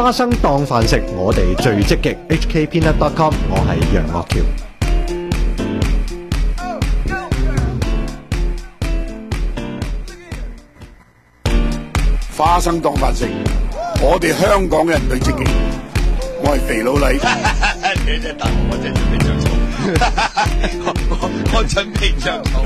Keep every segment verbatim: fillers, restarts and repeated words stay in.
花生當飯食，我哋最積極。H K Peanut dot com， 我係楊岳橋。 花生當飯食，我哋香港人最積極。我係肥佬黎。 你真係答我，我真係準備着草。我我準備着草。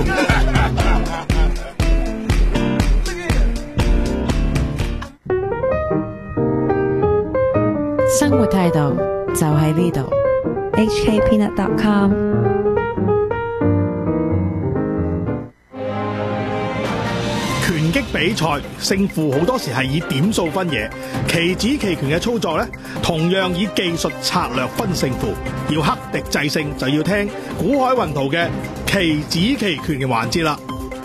生活態度就喺呢度。H K Peanut dot com。 拳擊比賽勝負好多時係以點數分野，棋子棋拳嘅操作呢，同樣以技術策略分勝負。要克敵制勝，就要聽古海雲圖嘅棋子棋拳嘅環節啦。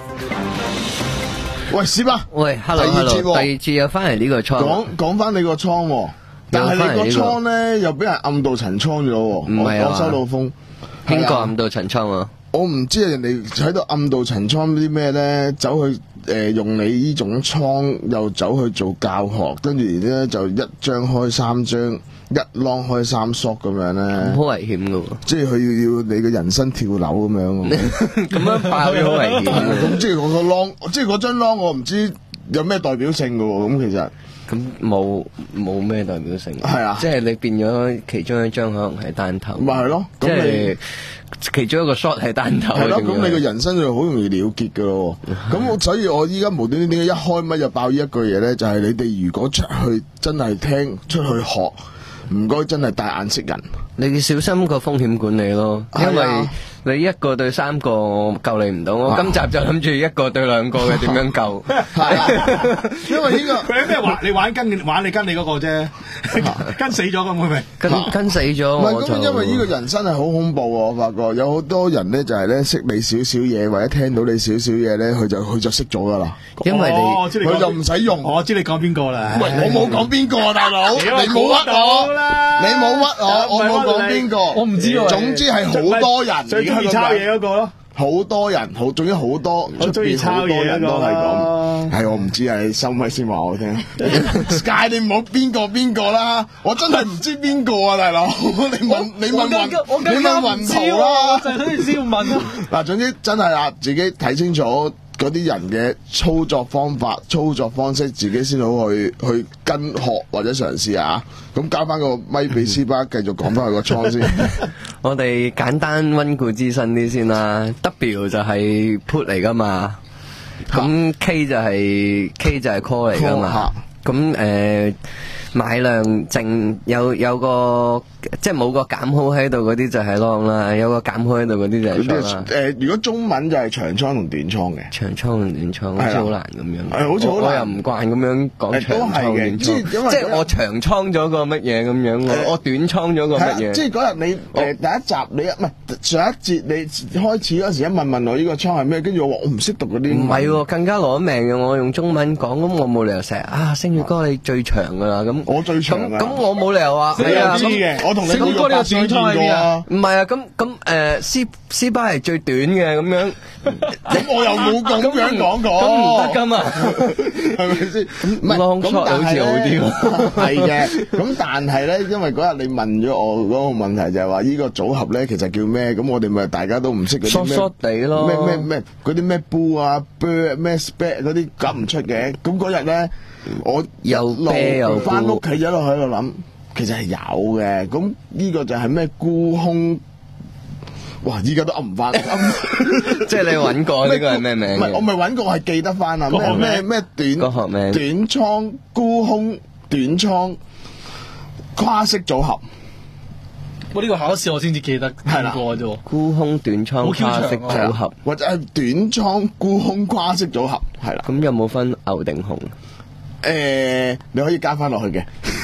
喂，史伯， 喂 ，hello hello，第二次又翻嚟呢個倉， 講講翻你個倉，但係你個倉咧又俾人暗度陳倉咗， 唔係啊， 我收到風， 邊個暗度陳倉啊？ 我唔知人哋喺度暗度陳倉啲咩咧，走去。誒、呃，用你呢種倉又走去做教學，跟住咧就一張開三張，一啷開三索咁樣咧， 好危險噶喎！ 即係佢要要你嘅人生跳樓咁樣， 咁樣爆咗好危險。 咁即係我個啷，即係嗰張啷，我唔知有咩代表性噶喎。咁其實咁冇冇咩代表性？ 係啊， 即係你變咗其中一張可能係單頭， 咪係咯， 即係。其中一個 shot 係單頭， 係咯，咁你個人生就好容易了結噶咯。咁我所以我依家無端端點解一開咪就爆呢一句嘢咧？就係、是、你哋如果出去真係聽，出去學，唔該真係帶眼識人。 你要小心個風險管理咯，因為你一個對三個救你唔到。我今集就諗住一個對兩個嘅點樣救。 係，因為呢、這個佢咩玩？你玩跟玩你跟你嗰個啫，跟死咗咁會咪？ 跟跟死咗。 唔係咁，因為呢個人生係好恐怖喎。我發覺有好多人咧就係咧識你少少嘢，或者聽到你少少嘢咧，佢就佢就識咗噶啦。 因為你佢就唔使用。 我知你講邊個啦。 喂，我冇講邊個，大佬，你冇屈我啦，你冇屈我，我冇講邊個， 我唔知喎。 總之係好多人最中意抄嘢嗰個咯。 好多人，好，仲有好多出邊好多人都係咁。係我唔知啊，你收咪先話我聽。Sky 你唔好邊個邊個啦，我真係唔知邊個啊，大佬。你問你問雲，你問雲圖啦。 就係好似先問咯。 嗱，總之真係啊，自己睇清楚嗰啲人嘅操作方法、操作方式，自己先好去去跟學或者嘗試啊。咁交翻個咪俾斯巴，繼續講翻佢個倉先。 我哋簡單溫故知新啲先啦。W 就係 put 嚟噶嘛，咁 K 就係、是、K 就係 call 嚟噶嘛。咁誒、呃、買量淨有有個即係冇個減號喺度嗰啲就係 long 啦，有個減號喺度嗰啲就係 short 啦。 誒，如果中文就係長倉同短倉嘅， 長倉同短倉好似好難咁樣。 係好似好難， 我又唔慣咁樣講長倉短倉。即係我長倉咗個乜嘢咁樣，我我短倉咗個乜嘢。 即係嗰日你誒第一集你唔係上一節你開始嗰時一問問我呢個倉係咩，跟住我話我唔識讀嗰啲。 唔係喎，更加攞命嘅，我用中文講，咁我冇理由成日啊星月哥你最長噶啦，咁我最長啊。 咁我冇理由話你又知嘅，我同你講過呢個短倉係邊啊？ 唔係啊，咁咁誒，C C 巴係最短嘅咁樣， 咁我又冇咁樣講過， 咁唔得噶嘛， 係咪先？唔係 long shot 好似好啲喎， 係嘅。咁但係咧，因為嗰日你問咗我嗰個問題就係話呢個組合咧，其實叫咩？咁我哋咪大家都唔識嗰啲咩疏疏地咯， 咩咩咩嗰啲咩 bull 啊 bird 咩 spec 嗰啲講唔出嘅。咁嗰日咧，我又啤又翻屋企一路喺度諗。其實係有嘅，咁呢個就係咩沽空？哇！依家都噏唔翻， 即係你揾過呢個係咩名？ 唔係我咪揾過，我係記得翻啊！咩咩咩短個學名短倉沽空短倉跨式組合。 我呢個考試我先至記得係過啫喎。 沽空短倉跨式組合， 或者係短倉沽空跨式組合，係啦。 咁有冇分牛定熊？ 誒，你可以加翻落去嘅。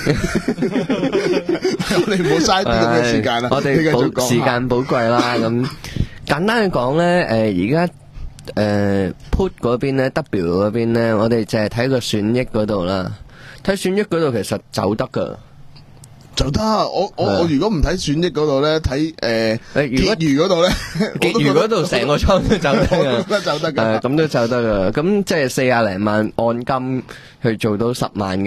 我哋唔好嘥啲咁嘅時間啦。 我哋寶時間寶貴啦。咁簡單去講咧，誒而家誒 put 嗰邊咧 W 嗰邊咧，我哋淨係睇個損益嗰度啦。睇損益嗰度其實走得噶。 就得，我我我如果唔睇損益嗰度咧，睇誒結餘嗰度咧， 結餘嗰度成個倉都走得噶， 都走得噶， 咁都走得噶。咁即係四廿零萬按金去做到十萬嘅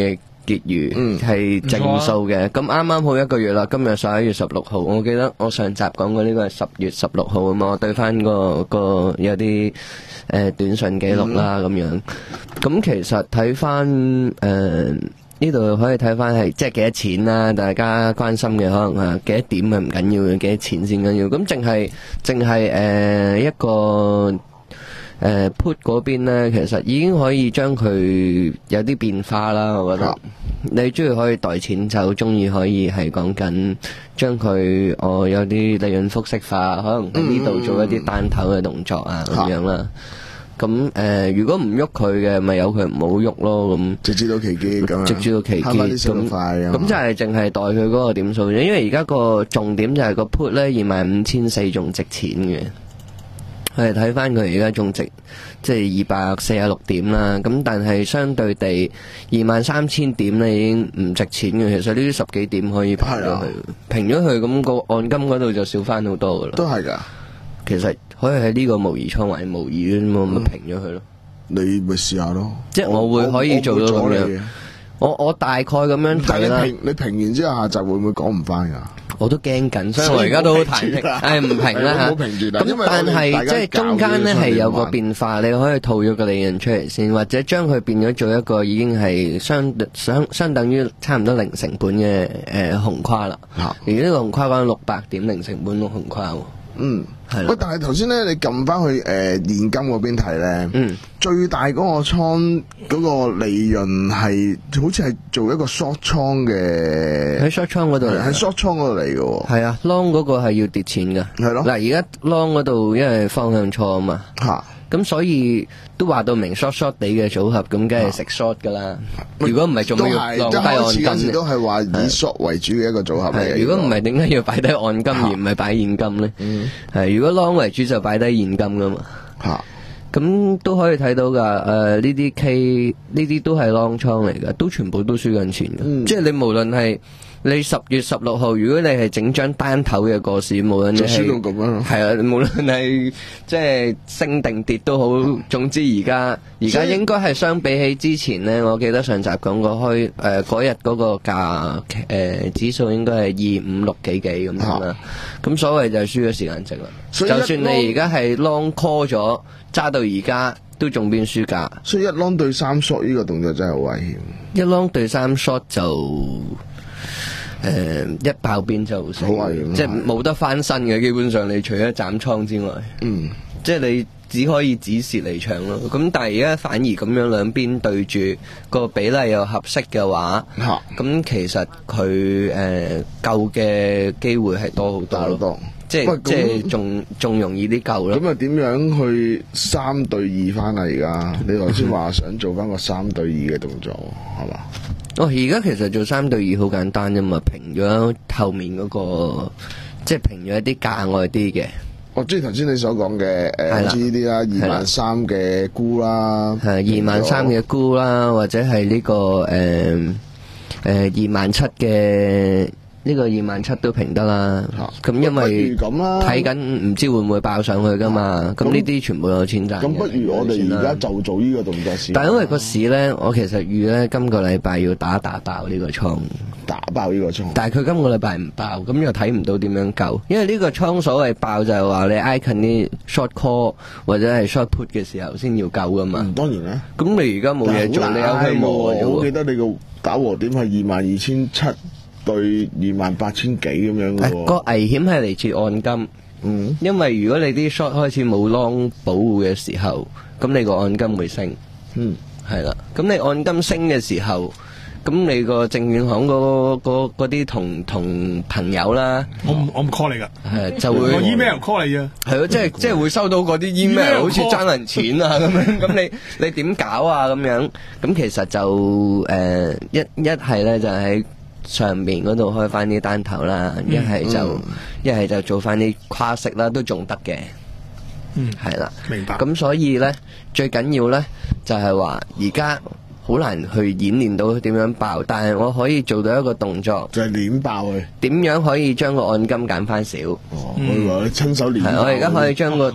結餘係正數嘅。咁啱啱好一個月啦，今日十一月十六號，我記得我上集講過呢個係十月十六號啊嘛，我對翻個個有啲誒、呃、短信記錄啦咁樣。咁其實睇翻誒呢度可以睇翻係即係幾多錢啦，大家關心嘅可能係幾多點係唔緊要嘅，幾多錢先緊要。咁淨係淨係誒一個。誒、uh, put 嗰邊咧，其實已經可以將佢有啲變化啦。我覺得、啊、你中意可以袋錢走，中意可以係講緊將佢我有啲利潤複式化，可能喺呢度做一啲單頭嘅動作啊咁、嗯、樣啦。咁誒、啊呃，如果唔喐佢嘅，咪由佢唔好喐咯。咁直至到期結咁樣，直至到期結咁咁就係淨係袋佢嗰個點數啫。因為而家個重點就係個 put 咧二萬五千四仲值錢嘅。係睇翻佢而家仲值，即係二百四十六點啦。咁但係相對地，二萬三千點咧已經唔值錢嘅。其實呢啲十幾點可以平咗佢，平咗佢咁個按金嗰度就少翻好多噶啦。 都係噶， 其實可以喺呢個模擬倉或者模擬咁咪平咗佢咯。 你咪試下咯， 即係我會可以做到咁樣。我我大概咁樣睇啦。 你平你平完之後下集會唔會講唔翻噶？ 我都驚緊，所以我而家都好忐忑。誒唔平啦嚇，咁但係即係中間咧係有個變化，你可以套咗個利潤出嚟先，或者將佢變咗做一個已經係相相相等於差唔多零成本嘅誒、呃、紅跨啦。而呢個紅跨講六百點零成本嘅紅跨喎。嗯，係啦。喂， 但係頭先咧，你撳翻去誒、呃、現金嗰邊睇咧，嗯，最大嗰個倉嗰個利潤係好似係做一個 short 倉嘅， 喺 short 倉嗰度， 喺 short 倉嗰度嚟嘅。 係啊 ，long 嗰個係要跌錢㗎。係咯。嗱，而家 long 嗰度因為方向錯啊嘛。嚇。咁所以都話到明 short short 地嘅組合，咁梗係食 short 噶啦。如果唔係，做咩要浪低按金咧？ 都係話以 short 為主嘅一個組合嚟。 如果唔係，點解要擺低按金而唔係擺現金咧？係如果 long 為主就擺低現金噶嘛。吓，咁都可以睇到噶。誒，呢啲 K 呢啲都係 long 倉嚟噶，都全部都輸緊錢噶。即係你無論係。你十月十六號，如果你係整張單頭嘅個市，無論你係係啊，無論係即係升定跌都好，總之而家而家應該係相比起之前呢，我記得上集講過開誒嗰日嗰個價誒、呃、指數應該係二五六幾幾咁樣啦。咁所謂就係輸咗時間值啦。就算你而家係 long call 咗，揸到而家都仲變輸價。 所以一 long 對三 short 呢個動作真係好危險。 一 long 對三 short 就。誒、呃，一爆邊就死，即係冇得翻身嘅。基本上，你除咗斬倉之外，嗯，即係你只可以止蝕離場咯。咁但係而家反而咁樣兩邊對住個比例又合適嘅話，咁、啊、其實佢誒救嘅機會係多好多咯。即係即係仲仲容易啲救咯。 咁啊，點樣去三對二翻啊？而家你頭先話想做翻個三對二嘅動作，係嘛？ 哦，而家其實做三對二好簡單啫嘛，平咗後面嗰、那個，即係平咗一啲價外啲嘅。 我中意頭先你所講嘅誒，知呢啲啦，二萬三嘅沽啦， 係二萬三嘅沽啦，或者係呢、這個誒誒二萬七嘅。呢個二萬七都平得啦，咁、啊、因為睇緊唔知會唔會爆上去噶嘛，咁呢啲全部有錢賺。 咁不如我哋而家就做呢個動作先。 但係因為個市咧，我其實預咧今個禮拜要打打爆呢個倉， 打爆呢個倉。 但係佢今個禮拜唔爆，咁又睇唔到點樣救，因為呢個倉所謂爆就係話你挨近啲 short call 或者係 short put 嘅時候先要救噶嘛。 嗯、當然啦。 咁你而家冇嘢做，你有佢冇。 我記得你個打和點係二萬二千七。對二萬八千幾咁樣嘅喎， 個危險係嚟自按金，嗯，因為如果你啲 short 開始冇 long 保護嘅時候，咁你個按金會升，嗯，係啦，咁你按金升嘅時候，咁你個證券行嗰嗰嗰啲同同朋友啦， 我唔我唔 call 你噶， 係就會我 email call 你啊， 係咯，即係即係會收到嗰啲 email 好似爭人錢啊咁樣，咁你你點搞啊咁樣？咁其實就誒一一係咧就喺上面嗰度開翻啲單頭啦，一係就一係就做翻啲跨息啦，都仲得嘅。嗯，係啦， 明白。 咁所以咧，最緊要咧就係話，而家好難去演練到點樣爆，但係我可以做到一個動作， 就係攣爆佢。點樣可以將個按金減翻少？ 哦，我話你親手攣爆。 係，我而家可以將個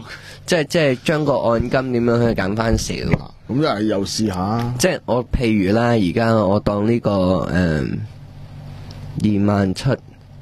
即係即係將個按金點樣去減翻少。 咁又係又試下。 即係我譬如啦，而家我當呢、個誒二萬七，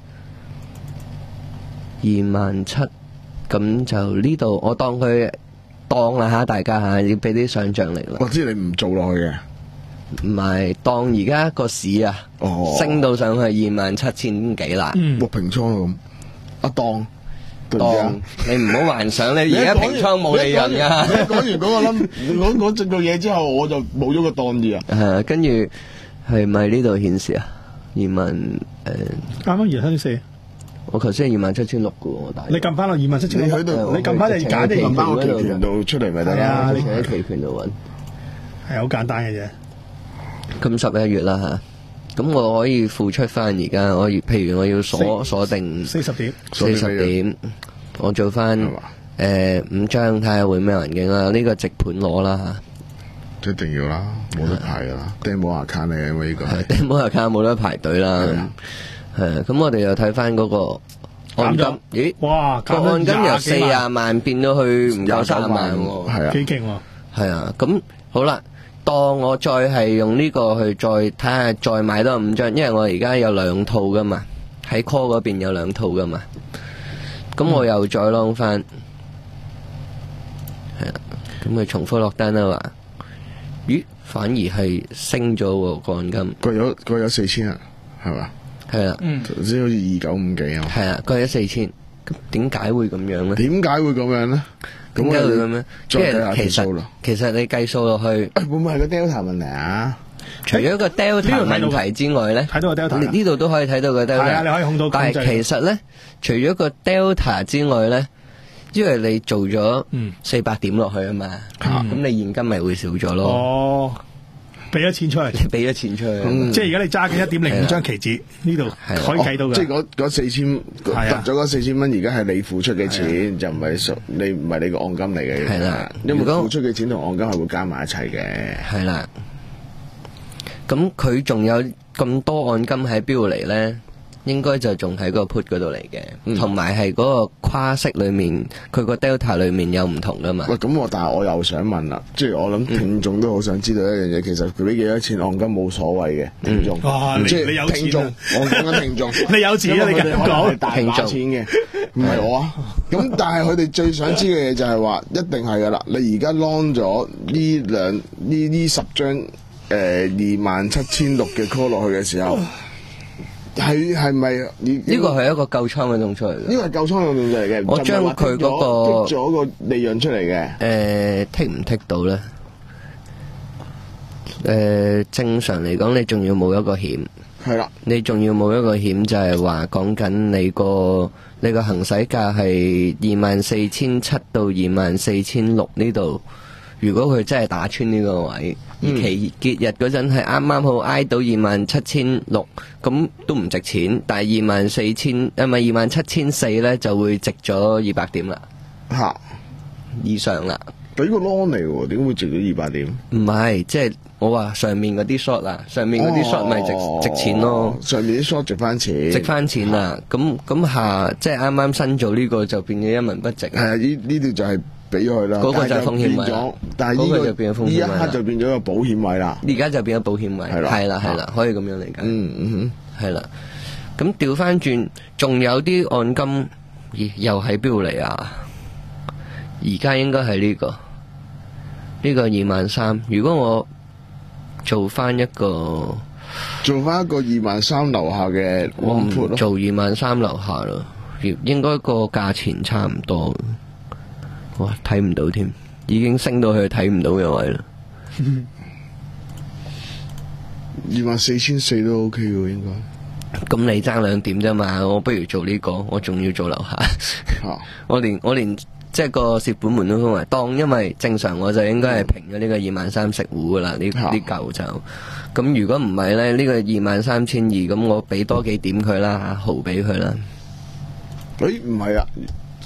二萬七，咁就呢度我當佢當啦吓，大家吓要俾啲想像力啦。 我知你唔做落去嘅。 唔係當而家個市啊， 哦、 升到上去二萬七千幾啦。 嗯， 哇平倉咯咁，阿當。 當你唔好幻想，你而家平倉冇利潤噶。 你講完嗰個冧，講講整個嘢之後，我就冇咗個當字啊。 係跟住係咪呢度顯示啊？二萬誒， 啱啱二千四， 我頭先係二萬七千六嘅喎，但係你撳翻落二萬七千六， 你喺度你撳翻你揀啲撳翻個期權度出嚟咪得係啊啦。 你喺期權度揾， 係好簡單嘅啫。 咁十一月啦嚇，咁我可以付出翻而家，我譬如我要鎖鎖定四十點， 四十點，我做翻誒五張睇下會咩環境啦。呢個直盤攞啦嚇， 一定要啦，冇得排噶啦 ，demo account 嚟嘅因為呢個係 demo account 冇得排隊啦。係咁我哋又睇翻嗰個按金，咦？ 哇！ 個按金由四廿萬變到去唔夠三萬喎， 係啊， 幾勁喎！ 係啊，咁好啦。當我再係用呢個去再睇下，再買多五張，因為我而家有兩套噶嘛，喺 call 嗰邊有兩套噶嘛，咁我又再 long 翻，係啦，咁佢重複落單啦話，咦，反而係升咗喎個按金， 佢有佢有四千啊，係嘛？ 係啦， 嗯， 頭先好似二九五幾啊， 係啊，佢有四千，咁點解會咁樣咧？ 點解會咁樣咧？ 點解會咁樣？即再睇下係其實條數啦。 其實你計數落去， 會唔會係個 Delta 問題啊？ 除咗個 Delta 問題之外咧， 睇到個 Delta 呢呢度都可以睇到個 Delta。 係啊，你可以控到控制。 但係其實咧，除咗個 Delta 之外咧，因為你做咗四百點落去啊嘛，咁你現金咪會少咗咯。 哦，俾咗錢出嚟， 你俾咗錢出去， 即係而家你揸緊一點零五張期指，呢度可以計到嘅。 即係嗰嗰四千，揼咗嗰四千蚊，而家係你付出嘅錢，就唔係屬你唔係你個按金嚟嘅。 係啦， 因為付出嘅錢同按金係會加埋一齊嘅。 係啦，咁佢仲有咁多按金喺邊度嚟咧？應該就仲喺個 put 嗰度嚟嘅，同埋係嗰個跨息裏面，佢個 delta 裏面有唔同噶嘛。 喂，咁我但係我又想問啦，即係我諗聽眾都好想知道一樣嘢，其實佢俾幾多錢按金冇所謂嘅聽眾。 哇，你即係你有聽眾錢啊！ 我講緊聽眾， 你有錢啊！你咁講， 大把錢嘅，唔係我啊。咁但係佢哋最想知嘅嘢就係話，一定係噶啦。你而家 long 咗呢兩呢呢十張誒二萬七千六嘅 call 落去嘅時候。係係咪？ 呢個係一個救倉嘅動作嚟嘅。 呢個係救倉嘅動作嚟嘅。 我將佢嗰個剔咗個利潤出嚟嘅。 誒，剔唔剔到咧？誒，正常嚟講，你仲要冇一個險。 係啦。 你仲要冇一個險，就係話講緊你個你個行使價係二萬四千七到二萬四千六呢度。如果佢真係打穿呢個位，而期結日嗰陣係啱啱好挨到二萬七千六，咁都唔值錢。但係二萬四千，啊唔係二萬七千四咧，就會值咗二百點啦， 嚇以上啦。 俾個 long 嚟喎，點會值到二百點？ 唔係，即係我話上面嗰啲 short 啊，上面嗰啲 short 咪值、哦、值錢咯。 上面啲 short 值翻錢， 值翻錢啦。咁咁下即係啱啱新做呢個就變咗一文不值。 係啊，呢呢度就係。俾咗佢啦， 嗰個就係風險位， 但係呢個就變咗風險位， 呢一刻就變咗個保險位啦。 而家就變咗保險位，係啦，係啦，係啦，可以咁樣理解。 嗯嗯哼， 係啦。咁調翻轉，仲有啲按金，咦，又喺邊度嚟啊？而家應該係呢個，呢個二萬三。如果我做翻一個， 做翻一個二萬三樓下嘅， 我唔做二萬三樓下啦，應該個價錢差唔多。哇，睇唔到添，已經升到去睇唔到嘅位啦。 二萬四千四都 OK 喎，應該。 咁你爭兩點啫嘛，我不如做呢、這個，我仲要做樓下。 啊、 我連我連即係個蝕本門都封埋，當因為正常我就應該係平咗呢個二萬三食糊噶啦，呢呢嚿就。咁如果唔係咧，呢、這個二萬三千二，咁我俾多幾點佢啦，毫俾佢啦。 誒，唔係啊。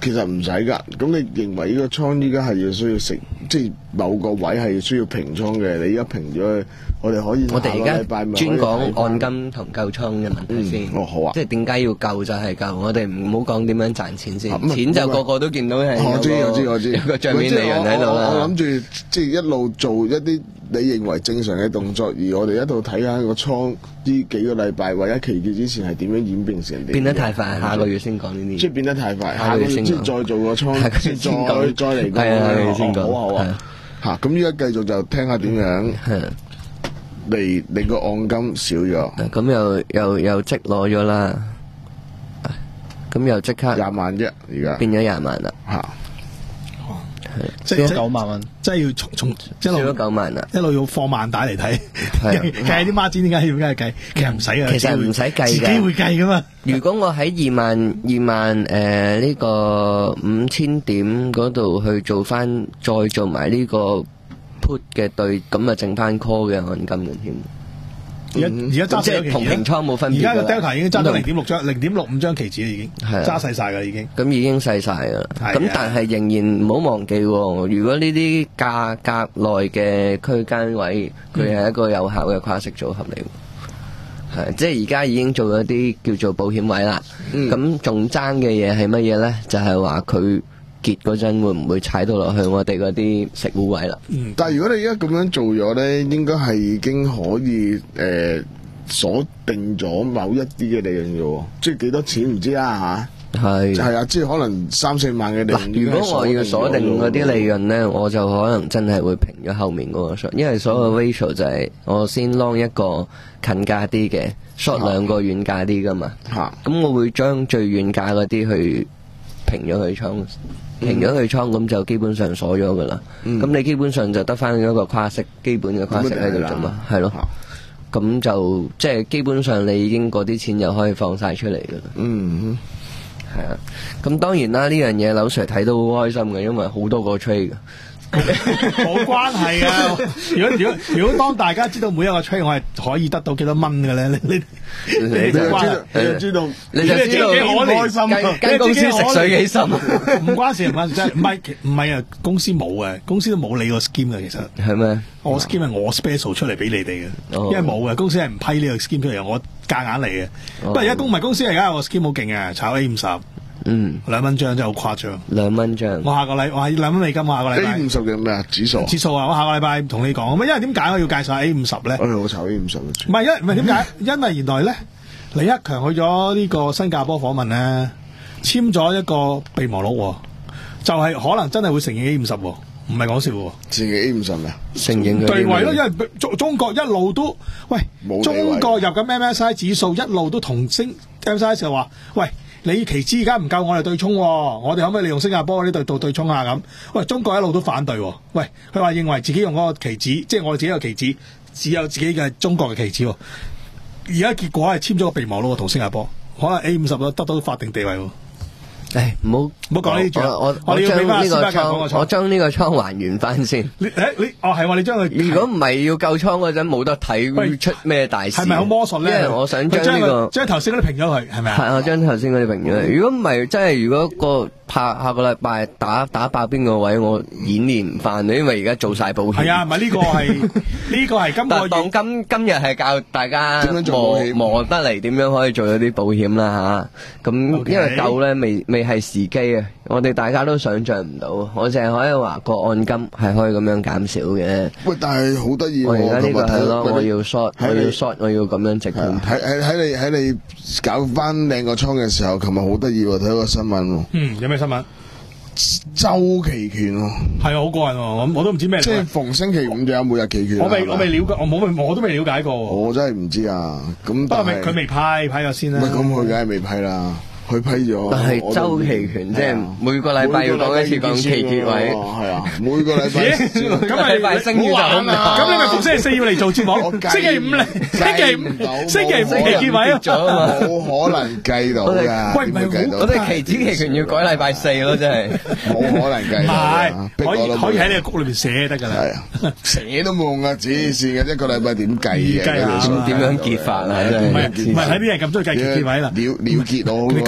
其實唔使㗎。咁你認為呢個倉依家係要需要食，即係某個位係需要平倉嘅，你而家平咗，我哋可以我哋而家專講按金同救倉嘅問題先。 哦，好啊。 即係點解要救就係救，我哋唔好講點樣賺錢先。錢就個個都見到係。 我知我知我知。 有個帳面利潤喺度啦。 我諗住即係一路做一啲你認為正常嘅動作，而我哋一度睇下個倉呢幾個禮拜或者期結之前係點樣演變成點。 變得太快，下個月先講呢啲。 即係變得太快， 下個月先再做個倉，再再嚟講。 係啊，先講。 好啊好啊。嚇！咁依家繼續就聽下點樣。嚟你個按金少咗， 咁又又又即攞咗啦，咁又即刻廿萬啫，而家變咗廿萬啦， 嚇， 即係九萬蚊，即係要從從一路少咗九萬啦， 一路要放萬帶嚟睇，計啲孖展點解要點解計？其實唔使啊， 其實唔使計嘅， 自己會計噶嘛。 如果我喺二萬二萬誒呢個五千點嗰度去做翻，再做埋呢個put 嘅對，咁啊剩翻 call 嘅按金嘅添。 而家而家揸即係同平倉冇分別。 而家個 Delta 已經揸咗零點六張，零點六五張期指啦，已經揸細晒噶已經。 咁已經細晒噶，咁但係仍然唔好忘記，如果呢啲價格內嘅區間位，佢係一個有效嘅跨息組合嚟。係，即係而家已經做咗啲叫做保險位啦。咁仲爭嘅嘢係乜嘢咧？就係話佢結嗰陣會唔會踩到落去我哋嗰啲食糊位啦？ 嗯，但係如果你而家咁樣做咗咧，應該係已經可以誒、呃、鎖定咗某一啲嘅利潤嘅喎，即係幾多錢唔知啦嚇。係係啊，即係可能三四萬嘅利潤。 如果我要鎖定嗰啲利潤咧，我就可能真係會平咗後面嗰個 short，因為所有 ratio 就係我先 long 一個近價啲嘅 short 兩個遠價啲噶嘛。嚇，咁我會將最遠價嗰啲去平咗佢倉。平咗佢倉咁就基本上鎖咗噶啦，咁、嗯、你基本上就得翻一個跨息基本嘅跨息喺度啫嘛，係咯，咁就即係基本上你已經嗰啲錢就可以放晒出嚟噶啦。嗯，係啊，咁當然啦，呢樣嘢劉 Sir 睇到好開心嘅，因為好多個 trade 嘅。 冇關係嘅，如果如果如果當大家知道每一個 trade 我係可以得到幾多蚊嘅咧，你你你就知道，你就知道幾開心， 間公司食水幾深， 唔關事唔關事，真係唔係唔係啊！公司冇嘅，公司都冇你個 scheme 嘅，其實係咩？我 scheme 係我 special 出嚟俾你哋嘅，因為冇嘅，公司係唔批呢個 scheme 出嚟，我夾硬嚟嘅。不過而家公唔係公司而家個 scheme 好勁嘅，炒 A 五十。嗯，兩蚊張真係好誇張。兩蚊張，我下個禮我係兩蚊美金，我下個禮拜。A 五十嘅咩啊？指數。指數啊！我下個禮拜同你講，咁因為點解我要介紹 A 五十咧？ 哎，我炒 A 五十。唔係因唔係點解？因為原來咧，李克強去咗呢個新加坡訪問咧，簽咗一個備忘錄，就係、是、可能真係會承認 A 五十，唔係講笑喎。 承認 A 五十咩？ 承認地位咯，因為中中國一路都喂，中國入緊 M S I 指數一路都同升 M S I 就話喂。你期指而家唔夠我哋對沖，我哋可唔可以利用新加坡嗰啲對度對沖啊？咁，喂，中國一路都反對，喂，佢話認為自己用嗰個期指，即係我哋自己嘅期指，只有自己嘅中國嘅期指。而家結果係簽咗個備忘錄同新加坡，可能 A 五十都得到法定地位。 誒，唔好唔好講呢啲， 我我我將呢個倉，我將呢個倉還原翻先。 你誒你哦係話你將佢， 如果唔係要救倉嗰陣冇得睇，會出咩大事？ 係咪好魔術咧？ 因為我想將呢個將頭先嗰啲平咗佢，係咪啊？ 係我將頭先嗰啲平咗佢。如果唔係，真係如果個下下個禮拜打打爆邊個位，我演練唔翻，因為而家做晒保險。係啊，唔係呢個係呢個係今個月。 當今今日係教大家磨磨得嚟點樣可以做咗啲保險啦吓。咁因為舊咧未未係時機啊，我哋大家都想象唔到。我淨係可以話個按金係可以咁樣減少嘅。 喂，但係好得意喎！ 我而家呢個係咯，我要 short，我要 short，我要咁樣直盤。 喺喺喺你喺你搞翻靚個倉嘅時候，琴日好得意喎，睇個新聞喎。 嗯，有咩新聞？ 周期權喎， 係啊，好過癮喎！我我都唔知咩嚟。 即係逢星期五就有每日期權。 我未我未了解，我冇我都未了解過。 我真係唔知啊！咁不過佢未批批咗先啦。 咁佢梗係未批啦。佢批咗， 但係周期權即係每個禮拜要講一次講期結位， 係啊，每個禮拜。 咁禮拜升就好難。咁你咪逢星期四要嚟做節目，星期五嚟，星期五星期五期結位啊！ 冇可能計到㗎。 喂，唔係我哋期指期權要改禮拜四咯，真係冇可能計。唔係，可以可以喺你個谷裏邊寫得㗎啦。 係啊，寫都冇用㗎，指線嘅一個禮拜點計嘅？ 點點樣結法啊？真係唔係唔係，喺啲人咁中意計期結位啦。 了了結我。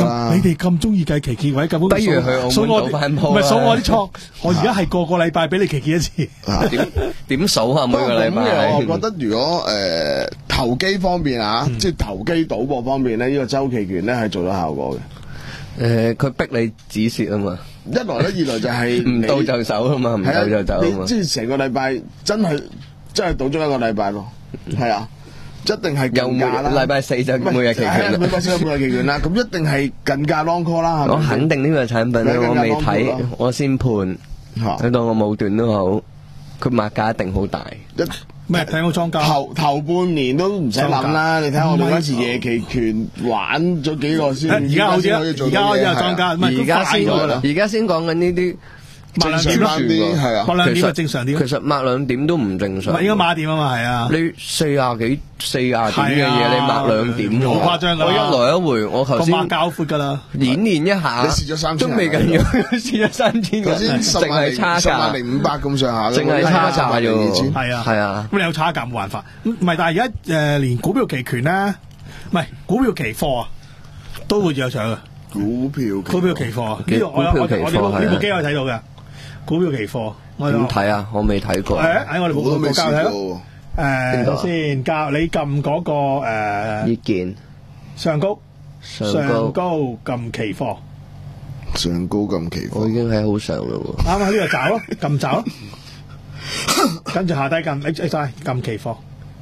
啦。 你哋咁中意計期結位，咁不如去澳門賭翻鋪唔係數我啲錯，我而家係個個禮拜俾你期結一次。 點點數啊？每個禮拜。 我覺得如果誒投機方面啊，即係投機賭博方面咧，呢個周期權咧係做到效果嘅。 誒，佢逼你止蝕啊嘛。 一來咧，二來就係唔到就走啊嘛，唔到就走啊嘛。 即係成個禮拜真係真係賭咗一個禮拜咯，係啊。一定係又每禮拜四就每日期權啦， 每拜四每日期權啦，咁一定係近價 long call 啦。 我肯定呢個產品咧，我未睇，我先判，睇到我冇斷都好，佢賣價一定好大。 一咩睇我莊家頭頭半年都唔使諗啦，你睇下我哋嗰時夜期權玩咗幾個先， 而家好似而家開始有莊家， 而家先而家先講緊呢啲。 抹兩點啲係啊， 抹兩點就正常啲。 其實抹兩點都唔正常。 唔係應該抹一點啊嘛，係啊。 你四廿幾四廿點嘅嘢，你抹兩點， 好誇張㗎。 我一來一回，我頭先個抹膠闊㗎啦， 練練一下， 你試咗三千， 都未緊要，試咗三千， 頭先淨係差價， 十萬零五百咁上下， 淨係差價啫。 係啊， 係啊。 咁你有差價冇辦法。唔係，但係而家誒連股票期權咧，唔係股票期貨啊，都會有搶嘅。 股票股票期貨啊，呢個我我我呢部機可以睇到嘅。股票期貨，我點睇啊？我未睇過。 誒，喺我哋部部教睇咯。誒，先教你撳嗰個誒意見上高，上高撳期貨， 上高撳期貨。 我已經喺好上咯喎。 啱啊！呢個找咯，撳找咯，跟住下低撳 H H I 撳期貨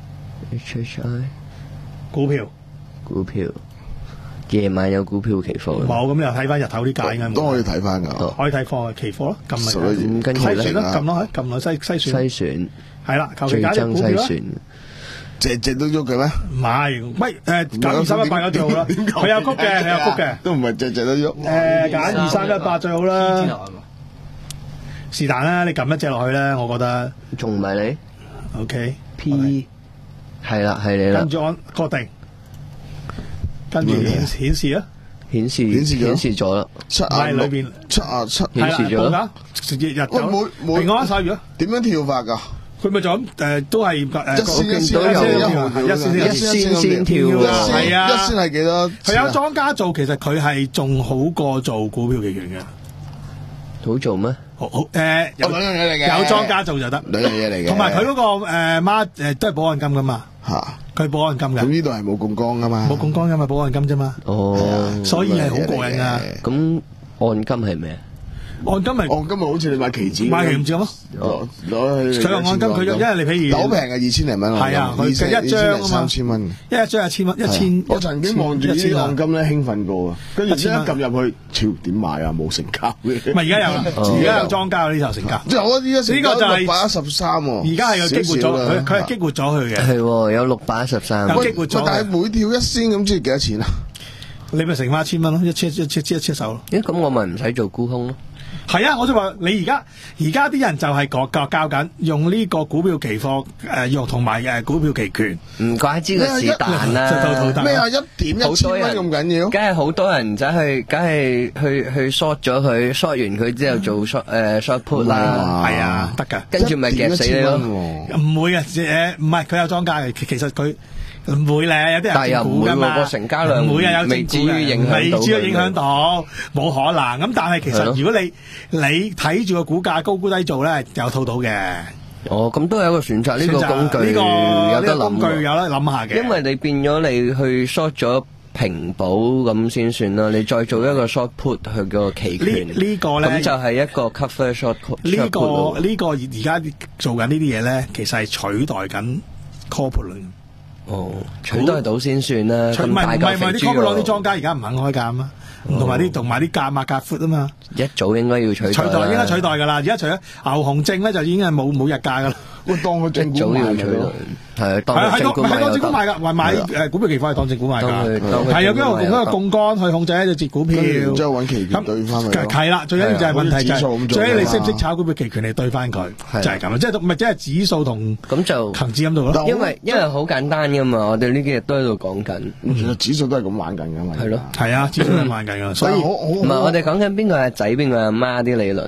，H H I 股票， 股票。夜晚有股票期貨冇，咁你又睇翻日頭啲價應該冇， 都可以睇翻噶， 可以睇貨期貨咯，撳咪跟住篩選咯，撳落去，撳落篩篩選， 篩選係啦，求其揀隻股票啦， 隻隻都喐嘅咩？ 唔係，喂誒揀二三一八嗰最好啦，佢有谷嘅，佢有谷嘅， 都唔係隻隻都喐。 誒揀二三一八最好啦，是但啦，你撳一隻落去咧，我覺得仲唔係你 ？OK P 係啦，係你啦， 跟住按確定。跟住顯顯示啊， 顯示顯示顯示咗啦， 七啊裏邊七啊七顯示咗啦， 日日走平安手語點樣跳法㗎？ 佢咪就咁誒，都係誒， 一先一先一毫一先一先先跳啊，係啊， 一先係幾多？ 佢有莊家做，其實佢係仲好過做股票期權嘅， 好做咩？ 好好誒，有兩樣嘢嚟嘅， 有莊家做就得， 兩樣嘢嚟嘅， 同埋佢嗰個誒孖誒都係保按金㗎嘛， 嚇。 佢保按金嘅， 咁呢度係冇槓桿噶嘛？ 冇槓桿噶嘛，保按金啫嘛。 哦， 所以係好過癮噶。 咁按金係咩？ 按金咪按金咪好似你買期指， 買期唔知咁咯。 攞攞去。 佢用按金，佢因為你譬如好平嘅二千零蚊， 係啊，佢一張啊嘛， 三千蚊， 一張係千蚊，一千。 我曾經望住啲按金咧興奮過啊，跟住一撳入去，超點買啊？冇成交嘅。 咪而家有啦，而家有莊家呢頭成交。 即係我依家呢個就係六百一十三喎。 而家係有激活咗佢，佢係激活咗佢嘅。 係有六百一十三。 有激活咗。 但係每跳一仙咁，即係幾多錢啊？ 你咪乘翻一千蚊咯，一車一車一車手咯。 咦？咁我咪唔使做沽空咯？ 係啊，我就話你而家而家啲人就係教教教緊用呢個股票期貨誒，用同埋誒股票期權。 唔怪之個是但啦。 咩啊？一點一千蚊咁緊要？ 梗係好多人走去，梗係去去 short 咗佢 ，short 完佢之後做 short 誒 short put 啦。 係啊，得㗎。 跟住咪夾死你咯。 唔會嘅，誒唔係佢有莊家嘅，其實佢。唔會咧，有啲人正股㗎嘛， 個成交量唔會啊，有正股嘅，未至於影響到，冇可能。咁但係其實如果你你睇住個股價高估低做咧，有套到嘅。 哦，咁都有一個選擇，呢個工具呢個有得諗， 工具有得諗下嘅。 因為你變咗你去 short 咗平保咁先算啦，你再做一個 short put 去個期權， 呢個咧咁就係一個 cover short。 呢個呢個而家做緊呢啲嘢咧，其實係取代緊 call put。 哦，取代到先算啦。 唔係唔係唔係啲 call put 攞啲莊家而家唔肯開價啊嘛，同埋啲同埋啲價碼價闊啊嘛。 一早應該要取代。 取代應該取代㗎啦，而家除咗牛熊證咧，就已經係冇冇日價㗎啦。 我當佢正股買㗎。 係當係正股買， 係當正股買㗎，話買誒股票期貨係當正股買㗎，係有邊個用嗰個槓桿去控制一隻截股票， 然之後揾期權對翻佢。 係啦，最緊要就係問題就係，最緊要你識唔識炒股票期權嚟對翻佢，就係咁，即係咪即係指數同咁就恒指咁度咯？ 因為因為好簡單㗎嘛，我哋呢幾日都喺度講緊， 其實指數都係咁玩緊㗎嘛。 係咯， 係啊，指數都係玩緊㗎，所以唔係我哋講緊邊個係仔邊個係阿媽啲理論啊。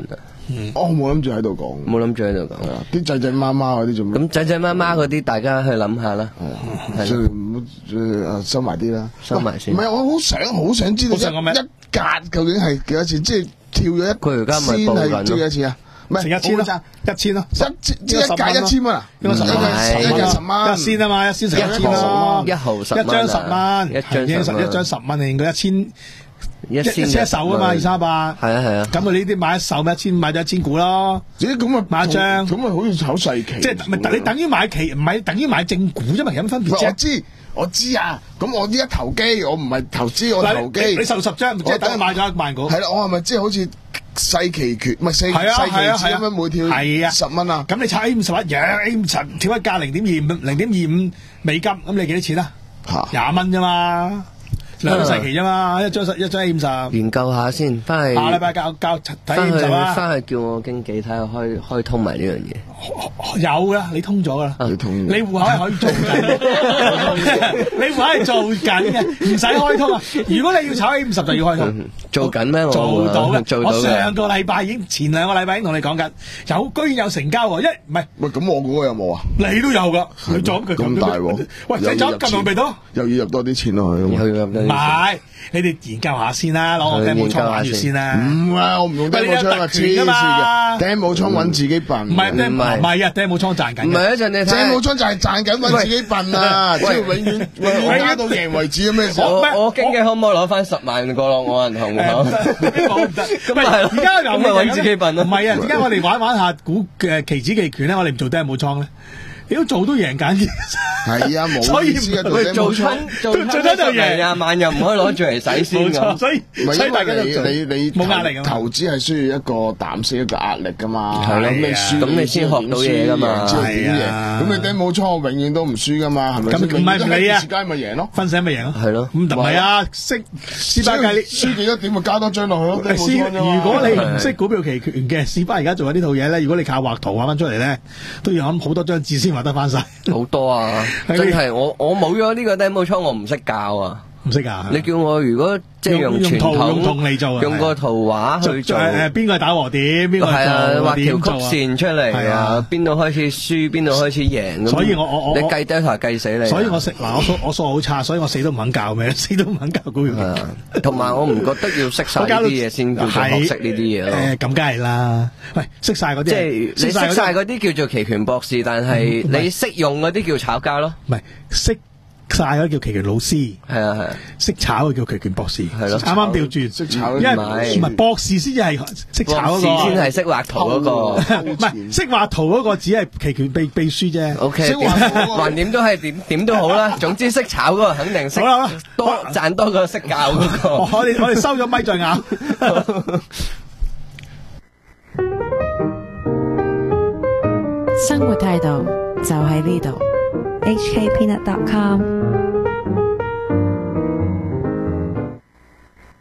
我冇諗住喺度講， 冇諗住喺度講。 啲仔仔媽媽嗰啲做咩？ 咁仔仔媽媽嗰啲，大家去諗下啦。 係所以唔好誒收埋啲啦， 收埋先。 唔係，我好想好想知道一一格究竟係幾多錢？即係跳咗一佢而家咪先報緊係跳幾多錢啊？唔係成一千咯，一千咯， 一即係一格一千蚊啊！ 一個十蚊， 一個十蚊， 一仙啊嘛，一仙成一千咯， 一毫十蚊， 一張十蚊， 一張十蚊， 一張十蚊，應該一千。 一千一一手啊嘛，二三八。 係啊係啊。 咁佢呢啲買一手咪一千，買咗一千股咯。 咦咁啊買一張， 咁啊好似炒細期。 即係咪你等於買期，唔係等於買正股啫嘛，有乜分別啫？ 我知我知啊，咁我呢一投機，我唔係投資，我投機。 你受十張，即係等於買咗一萬股。 係啦，我係咪即係好似細期權，唔係細細期指咁樣每跳係啊十蚊啊？ 咁你炒 A 五十一樣 A 五十跳一價零點二五零點二五美金，咁你幾多錢啊？廿蚊啫嘛。兩個世期啫嘛，一張一張 A 五十。 研究下先，翻去下禮拜教教睇 A 五十啦。 翻去叫我經紀睇下開開通埋呢樣嘢。 有噶，你通咗噶啦。 你通， 你戶口係可以做緊嘅。你戶口係做緊嘅，唔使開通啊。如果你要炒 A 五十就要開通。 做緊咩？ 做到嘅， 做到嘅。 我上個禮拜已經，前兩個禮拜已經同你講緊，有居然有成交喎，一唔係。 喂，咁我嗰個有冇啊？ 你都有噶，你做佢咁大喎。 喂，你做咁耐未到？ 又要入多啲錢落去。 又要入多啲錢。 唔係，你哋研究下先啦，攞個 demo 倉玩住先啦。 唔係，我唔用 demo 倉啊，黐線嘅。demo 倉揾自己笨。 唔係唔係唔係啊 demo 倉賺緊。 唔係一陣你睇。 demo 倉就係賺緊揾自己笨啊！即係永遠永遠加到贏為止，有咩事？ 我我經紀可唔可以攞翻十萬過落我銀行戶口？ 冇唔得。 咁咪係咯。 而家又咪揾自己笨咯？ 唔係啊，點解我哋玩玩下股嘅期指期權咧？我哋唔做 demo 倉咧？你都做都贏緊嘅， 係啊，冇所以意思啊， 佢做親做親做親就贏廿萬，又唔可以攞住嚟使先㗎。 所以唔係因為你你你冇壓力啊， 投資係需要一個膽識一個壓力㗎嘛。 係咯， 咁你輸咁你先學到嘢㗎嘛。 知道點贏。咁你頂冇倉，永遠都唔輸㗎嘛，係咪？ 咁唔係唔理啊， 時間咪贏咯， 分醒咪贏咯。 係咯， 咁唔係啊，識斯巴計輸幾多點咪加多張落去咯。 如果你唔識股票期權嘅，斯巴而家做緊呢套嘢咧，如果你靠畫圖畫翻出嚟咧，都要諗好多張字先畫得翻晒。 好多啊！真係我我冇咗呢個 demo 倉，我唔識教啊， 唔識教。 你叫我如果即係用傳統用圖嚟做， 用個圖畫去做， 誒邊個打和點，邊個係啊，畫條曲線線出嚟啊，邊度開始輸，邊度開始贏。 所以我我我你計低台計死你。 所以我識嗱，我數我數好差，所以我死都唔肯教咩，死都唔肯教股票。 同埋我唔覺得要識晒呢啲嘢先叫做學識呢啲嘢咯。 誒，咁梗係啦。喂，識晒嗰啲， 即係你識晒嗰啲叫做期權博士，但係你識用嗰啲叫炒家咯。 唔係識晒嗰啲叫期權老師， 係啊係啊， 識炒嘅叫期權博士， 係咯， 啱啱調轉， 識炒因為唔係博士先至係識炒嗰個， 先係識畫圖嗰個， 唔係識畫圖嗰個只係期權秘秘書啫。 O K，橫掂都係點點都好啦，總之識炒嗰個肯定識多賺多過識教嗰個。 我哋我哋收咗咪再拗。 生活態度就喺呢度。H K Peanut dot com